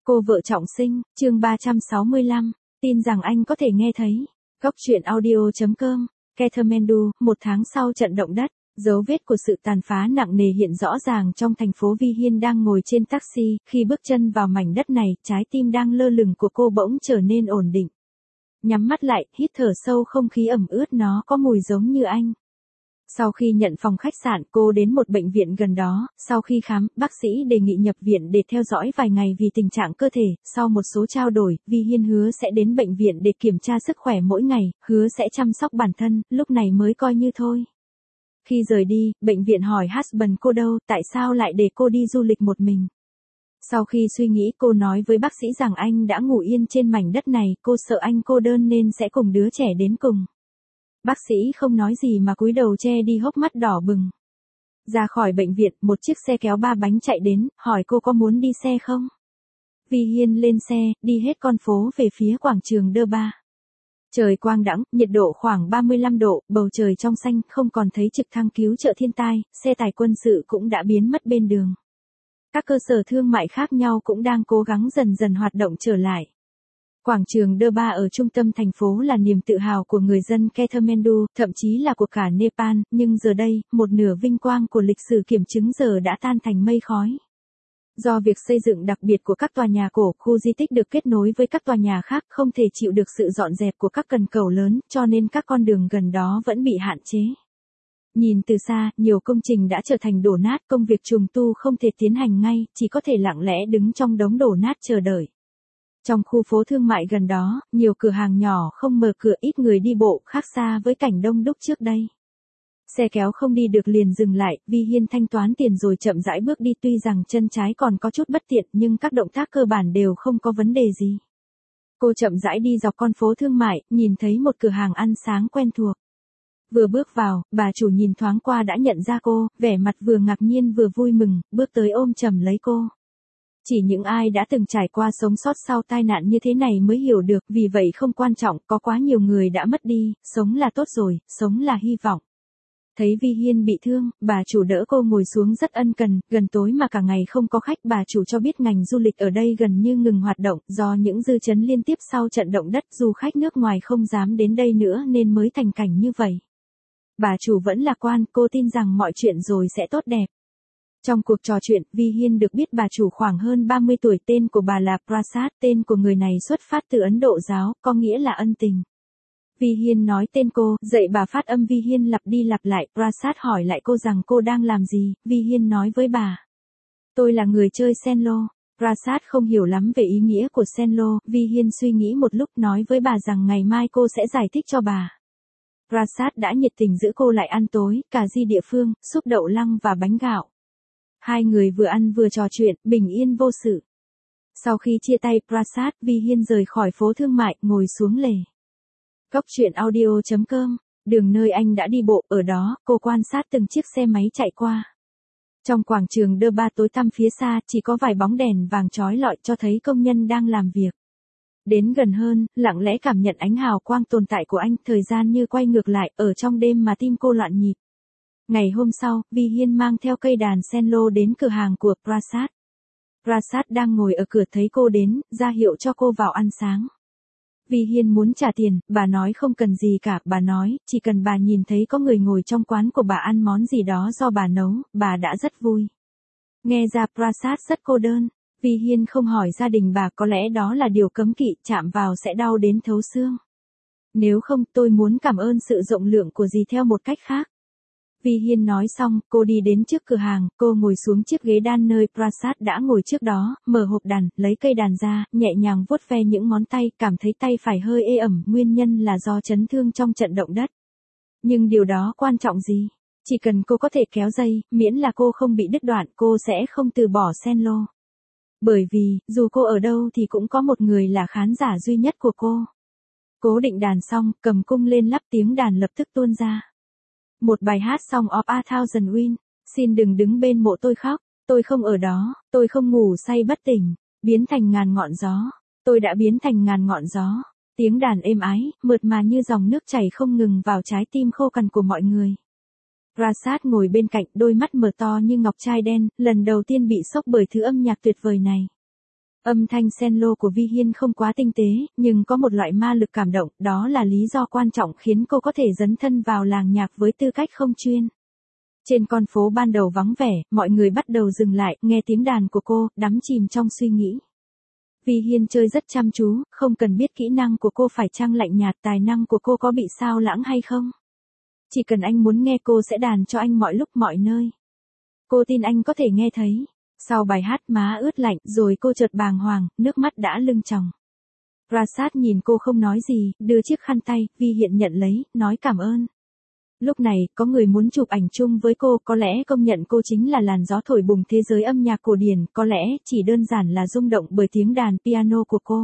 Cô vợ trọng sinh, chương 365, tin rằng anh có thể nghe thấy. Góc truyện audio.com, Kathmandu, 1 tháng sau trận động đất, dấu vết của sự tàn phá nặng nề hiện rõ ràng trong thành phố. Vi Hiên đang ngồi trên taxi, khi bước chân vào mảnh đất này, trái tim đang lơ lửng của cô bỗng trở nên ổn định. Nhắm mắt lại, hít thở sâu không khí ẩm ướt, nó có mùi giống như anh. Sau khi nhận phòng khách sạn, cô đến một bệnh viện gần đó. Sau khi khám, bác sĩ đề nghị nhập viện để theo dõi vài ngày vì tình trạng cơ thể. Sau một số trao đổi, Vi Hiên hứa sẽ đến bệnh viện để kiểm tra sức khỏe mỗi ngày, hứa sẽ chăm sóc bản thân, lúc này mới coi như thôi. Khi rời đi, bệnh viện hỏi husband cô đâu, tại sao lại để cô đi du lịch một mình. Sau khi suy nghĩ, cô nói với bác sĩ rằng anh đã ngủ yên trên mảnh đất này, cô sợ anh cô đơn nên sẽ cùng đứa trẻ đến cùng. Bác sĩ không nói gì mà cúi đầu che đi hốc mắt đỏ bừng. Ra khỏi bệnh viện, một chiếc xe kéo 3 bánh chạy đến, hỏi cô có muốn đi xe không? Vi Hiên lên xe, đi hết con phố về phía quảng trường Đơ Ba. Trời quang đãng, nhiệt độ khoảng 35 độ, bầu trời trong xanh, không còn thấy trực thăng cứu trợ thiên tai, xe tải quân sự cũng đã biến mất bên đường. Các cơ sở thương mại khác nhau cũng đang cố gắng dần dần hoạt động trở lại. Quảng trường Đơ Ba ở trung tâm thành phố là niềm tự hào của người dân Kathmandu, thậm chí là của cả Nepal, nhưng giờ đây, một nửa vinh quang của lịch sử kiểm chứng giờ đã tan thành mây khói. Do việc xây dựng đặc biệt của các tòa nhà cổ, khu di tích được kết nối với các tòa nhà khác không thể chịu được sự dọn dẹp của các cần cầu lớn, cho nên các con đường gần đó vẫn bị hạn chế. Nhìn từ xa, nhiều công trình đã trở thành đổ nát, công việc trùng tu không thể tiến hành ngay, chỉ có thể lặng lẽ đứng trong đống đổ nát chờ đợi. Trong khu phố thương mại gần đó, nhiều cửa hàng nhỏ không mở cửa, ít người đi bộ, khác xa với cảnh đông đúc trước đây. Xe kéo không đi được liền dừng lại, Vi Hiên thanh toán tiền rồi chậm rãi bước đi, tuy rằng chân trái còn có chút bất tiện nhưng các động tác cơ bản đều không có vấn đề gì. Cô chậm rãi đi dọc con phố thương mại, nhìn thấy một cửa hàng ăn sáng quen thuộc. Vừa bước vào, bà chủ nhìn thoáng qua đã nhận ra cô, vẻ mặt vừa ngạc nhiên vừa vui mừng, bước tới ôm chầm lấy cô. Chỉ những ai đã từng trải qua sống sót sau tai nạn như thế này mới hiểu được, vì vậy không quan trọng, có quá nhiều người đã mất đi, sống là tốt rồi, sống là hy vọng. Thấy Vi Hiên bị thương, bà chủ đỡ cô ngồi xuống rất ân cần, gần tối mà cả ngày không có khách, bà chủ cho biết ngành du lịch ở đây gần như ngừng hoạt động, do những dư chấn liên tiếp sau trận động đất, du khách nước ngoài không dám đến đây nữa nên mới thành cảnh như vậy. Bà chủ vẫn lạc quan, cô tin rằng mọi chuyện rồi sẽ tốt đẹp. Trong cuộc trò chuyện, Vi Hiên được biết bà chủ khoảng hơn 30 tuổi, tên của bà là Prasad, tên của người này xuất phát từ Ấn Độ giáo, có nghĩa là ân tình. Vi Hiên nói tên cô, dạy bà phát âm. Vi Hiên lặp đi lặp lại, Prasad hỏi lại cô rằng cô đang làm gì, Vi Hiên nói với bà. Tôi là người chơi Senlo. Prasad không hiểu lắm về ý nghĩa của Senlo, Vi Hiên suy nghĩ một lúc nói với bà rằng ngày mai cô sẽ giải thích cho bà. Prasad đã nhiệt tình giữ cô lại ăn tối, cà ri địa phương, súp đậu lăng và bánh gạo. Hai người vừa ăn vừa trò chuyện, bình yên vô sự. Sau khi chia tay Prasad, Vi Hiên rời khỏi phố thương mại, ngồi xuống lề. Góc truyện audio.com, đường nơi anh đã đi bộ, ở đó, cô quan sát từng chiếc xe máy chạy qua. Trong quảng trường Đơ Ba tối tăm phía xa, chỉ có vài bóng đèn vàng chói lọi cho thấy công nhân đang làm việc. Đến gần hơn, lặng lẽ cảm nhận ánh hào quang tồn tại của anh, thời gian như quay ngược lại, ở trong đêm mà tim cô loạn nhịp. Ngày hôm sau, Vi Hiên mang theo cây đàn Senlo đến cửa hàng của Prasad. Prasad đang ngồi ở cửa thấy cô đến, ra hiệu cho cô vào ăn sáng. Vi Hiên muốn trả tiền, bà nói không cần gì cả, bà nói, chỉ cần bà nhìn thấy có người ngồi trong quán của bà ăn món gì đó do bà nấu, bà đã rất vui. Nghe ra Prasad rất cô đơn, Vi Hiên không hỏi gia đình bà, có lẽ đó là điều cấm kỵ, chạm vào sẽ đau đến thấu xương. Nếu không, tôi muốn cảm ơn sự rộng lượng của dì theo một cách khác. Vi Hiên nói xong, cô đi đến trước cửa hàng, cô ngồi xuống chiếc ghế đan nơi Prasad đã ngồi trước đó, mở hộp đàn, lấy cây đàn ra, nhẹ nhàng vuốt ve những ngón tay, cảm thấy tay phải hơi ê ẩm, nguyên nhân là do chấn thương trong trận động đất. Nhưng điều đó quan trọng gì? Chỉ cần cô có thể kéo dây, miễn là cô không bị đứt đoạn, cô sẽ không từ bỏ Senlo. Bởi vì, dù cô ở đâu thì cũng có một người là khán giả duy nhất của cô. Cố định đàn xong, cầm cung lên lắp, tiếng đàn lập tức tuôn ra. Một bài hát Song of a Thousand Winds, xin đừng đứng bên mộ tôi khóc, tôi không ở đó, tôi không ngủ say bất tỉnh, biến thành ngàn ngọn gió, tôi đã biến thành ngàn ngọn gió, tiếng đàn êm ái, mượt mà như dòng nước chảy không ngừng vào trái tim khô cằn của mọi người. Prasad ngồi bên cạnh, đôi mắt mở to như ngọc trai đen, lần đầu tiên bị sốc bởi thứ âm nhạc tuyệt vời này. Âm thanh cello của Vi Hiên không quá tinh tế, nhưng có một loại ma lực cảm động, đó là lý do quan trọng khiến cô có thể dấn thân vào làng nhạc với tư cách không chuyên. Trên con phố ban đầu vắng vẻ, mọi người bắt đầu dừng lại, nghe tiếng đàn của cô, đắm chìm trong suy nghĩ. Vi Hiên chơi rất chăm chú, không cần biết kỹ năng của cô phải chăng lạnh nhạt, tài năng của cô có bị sao lãng hay không. Chỉ cần anh muốn nghe cô sẽ đàn cho anh mọi lúc mọi nơi. Cô tin anh có thể nghe thấy. Sau bài hát má ướt lạnh rồi cô chợt bàng hoàng, nước mắt đã lưng tròng. Prasad nhìn cô không nói gì, đưa chiếc khăn tay, Vi Hiên nhận lấy, nói cảm ơn. Lúc này, có người muốn chụp ảnh chung với cô, có lẽ công nhận cô chính là làn gió thổi bùng thế giới âm nhạc cổ điển, có lẽ chỉ đơn giản là rung động bởi tiếng đàn piano của cô.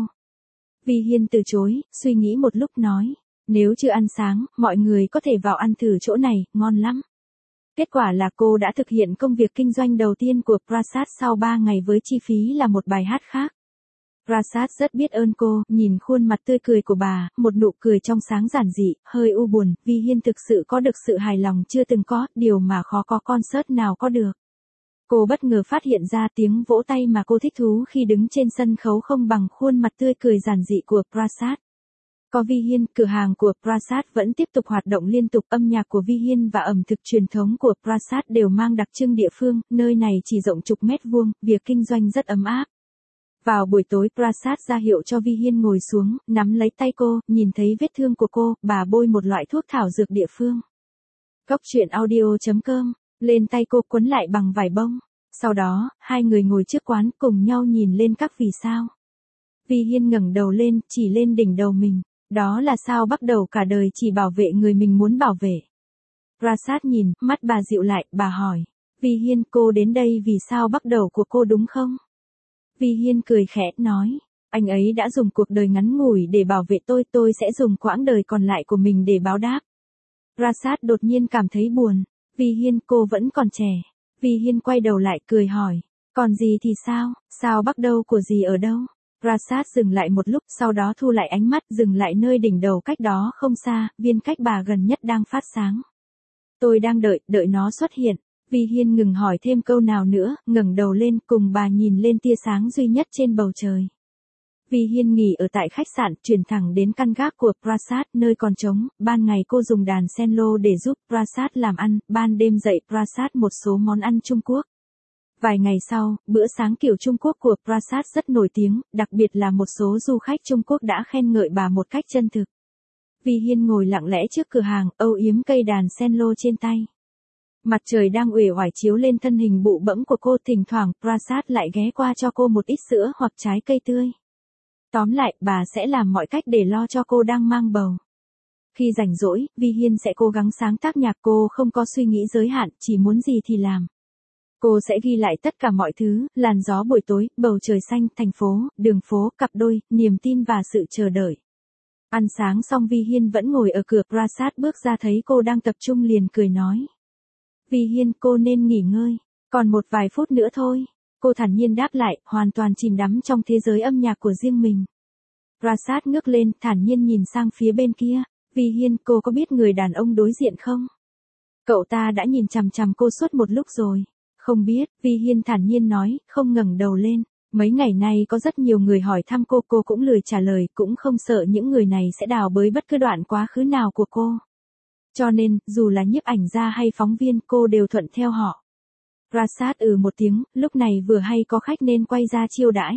Vi Hiên từ chối, suy nghĩ một lúc nói, nếu chưa ăn sáng, mọi người có thể vào ăn thử chỗ này, ngon lắm. Kết quả là cô đã thực hiện công việc kinh doanh đầu tiên của Prasad sau 3 ngày với chi phí là một bài hát khác. Prasad rất biết ơn cô, nhìn khuôn mặt tươi cười của bà, một nụ cười trong sáng giản dị, hơi u buồn, Vi Hiên thực sự có được sự hài lòng chưa từng có, điều mà khó có concert nào có được. Cô bất ngờ phát hiện ra tiếng vỗ tay mà cô thích thú khi đứng trên sân khấu không bằng khuôn mặt tươi cười giản dị của Prasad. Có Vi Hiên, cửa hàng của Prasad vẫn tiếp tục hoạt động liên tục, âm nhạc của Vi Hiên và ẩm thực truyền thống của Prasad đều mang đặc trưng địa phương, nơi này chỉ rộng chục mét vuông, việc kinh doanh rất ấm áp. Vào buổi tối Prasad ra hiệu cho Vi Hiên ngồi xuống, nắm lấy tay cô, nhìn thấy vết thương của cô, bà bôi một loại thuốc thảo dược địa phương. Góc truyện audio.com, lên tay cô quấn lại bằng vải bông. Sau đó, hai người ngồi trước quán cùng nhau nhìn lên các vì sao. Vi Hiên ngẩng đầu lên, chỉ lên đỉnh đầu mình. Đó là sao bắt đầu cả đời chỉ bảo vệ người mình muốn bảo vệ. Prasad nhìn, mắt bà dịu lại, bà hỏi. Vi Hiên, cô đến đây vì sao bắt đầu của cô đúng không? Vi Hiên cười khẽ, nói. Anh ấy đã dùng cuộc đời ngắn ngủi để bảo vệ tôi sẽ dùng quãng đời còn lại của mình để báo đáp. Prasad đột nhiên cảm thấy buồn. Vi Hiên, cô vẫn còn trẻ. Vi Hiên quay đầu lại cười hỏi. Còn gì thì sao, sao bắt đầu của gì ở đâu? Prasad dừng lại một lúc, sau đó thu lại ánh mắt, dừng lại nơi đỉnh đầu cách đó không xa, viên cách bà gần nhất đang phát sáng. Tôi đang đợi nó xuất hiện. Vi Hiên ngừng hỏi thêm câu nào nữa, ngẩng đầu lên, cùng bà nhìn lên tia sáng duy nhất trên bầu trời. Vi Hiên nghỉ ở tại khách sạn, chuyển thẳng đến căn gác của Prasad, nơi còn trống, ban ngày cô dùng đàn cello để giúp Prasad làm ăn, ban đêm dạy Prasad một số món ăn Trung Quốc. Vài ngày sau, bữa sáng kiểu Trung Quốc của Prasad rất nổi tiếng, đặc biệt là một số du khách Trung Quốc đã khen ngợi bà một cách chân thực. Vi Hiên ngồi lặng lẽ trước cửa hàng, âu yếm cây đàn cello trên tay. Mặt trời đang uể oải chiếu lên thân hình bụ bẫm của cô, thỉnh thoảng Prasad lại ghé qua cho cô một ít sữa hoặc trái cây tươi. Tóm lại, bà sẽ làm mọi cách để lo cho cô đang mang bầu. Khi rảnh rỗi, Vi Hiên sẽ cố gắng sáng tác nhạc, cô không có suy nghĩ giới hạn, chỉ muốn gì thì làm. Cô sẽ ghi lại tất cả mọi thứ, làn gió buổi tối, bầu trời xanh, thành phố, đường phố, cặp đôi, niềm tin và sự chờ đợi. Ăn sáng xong Vi Hiên vẫn ngồi ở cửa, Prasad bước ra thấy cô đang tập trung liền cười nói. Vi Hiên, cô nên nghỉ ngơi, còn một vài phút nữa thôi. Cô thản nhiên đáp lại, hoàn toàn chìm đắm trong thế giới âm nhạc của riêng mình. Prasad ngước lên, thản nhiên nhìn sang phía bên kia. Vi Hiên, cô có biết người đàn ông đối diện không? Cậu ta đã nhìn chằm chằm cô suốt một lúc rồi. Không biết, Vi Hiên thản nhiên nói, không ngẩng đầu lên. Mấy ngày nay có rất nhiều người hỏi thăm cô cũng lười trả lời, cũng không sợ những người này sẽ đào bới bất cứ đoạn quá khứ nào của cô. Cho nên, dù là nhiếp ảnh gia hay phóng viên, cô đều thuận theo họ. Prasad một tiếng, lúc này vừa hay có khách nên quay ra chiêu đãi.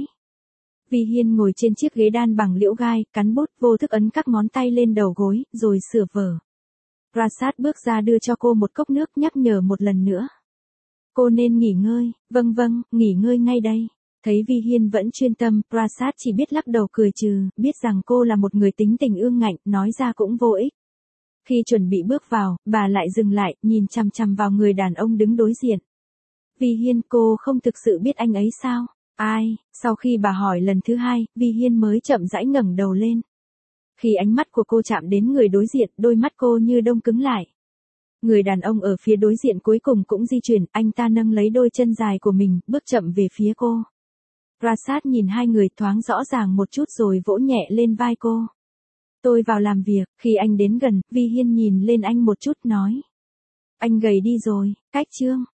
Vi Hiên ngồi trên chiếc ghế đan bằng liễu gai, cắn bút, vô thức ấn các ngón tay lên đầu gối, rồi sửa vở. Prasad bước ra đưa cho cô một cốc nước, nhắc nhở một lần nữa. Cô nên nghỉ ngơi, vâng, nghỉ ngơi ngay đây. Thấy Vi Hiên vẫn chuyên tâm, Prasad chỉ biết lắc đầu cười trừ, biết rằng cô là một người tính tình ương ngạnh, nói ra cũng vô ích. Khi chuẩn bị bước vào, bà lại dừng lại, nhìn chằm chằm vào người đàn ông đứng đối diện. Vi Hiên, cô không thực sự biết anh ấy sao? Ai? Sau khi bà hỏi lần thứ hai, Vi Hiên mới chậm rãi ngẩng đầu lên. Khi ánh mắt của cô chạm đến người đối diện, đôi mắt cô như đông cứng lại. Người đàn ông ở phía đối diện cuối cùng cũng di chuyển, anh ta nâng lấy đôi chân dài của mình, bước chậm về phía cô. Prasad nhìn hai người thoáng rõ ràng một chút rồi vỗ nhẹ lên vai cô. Tôi vào làm việc, khi anh đến gần, Vi Hiên nhìn lên anh một chút nói. Anh gầy đi rồi, cách chương.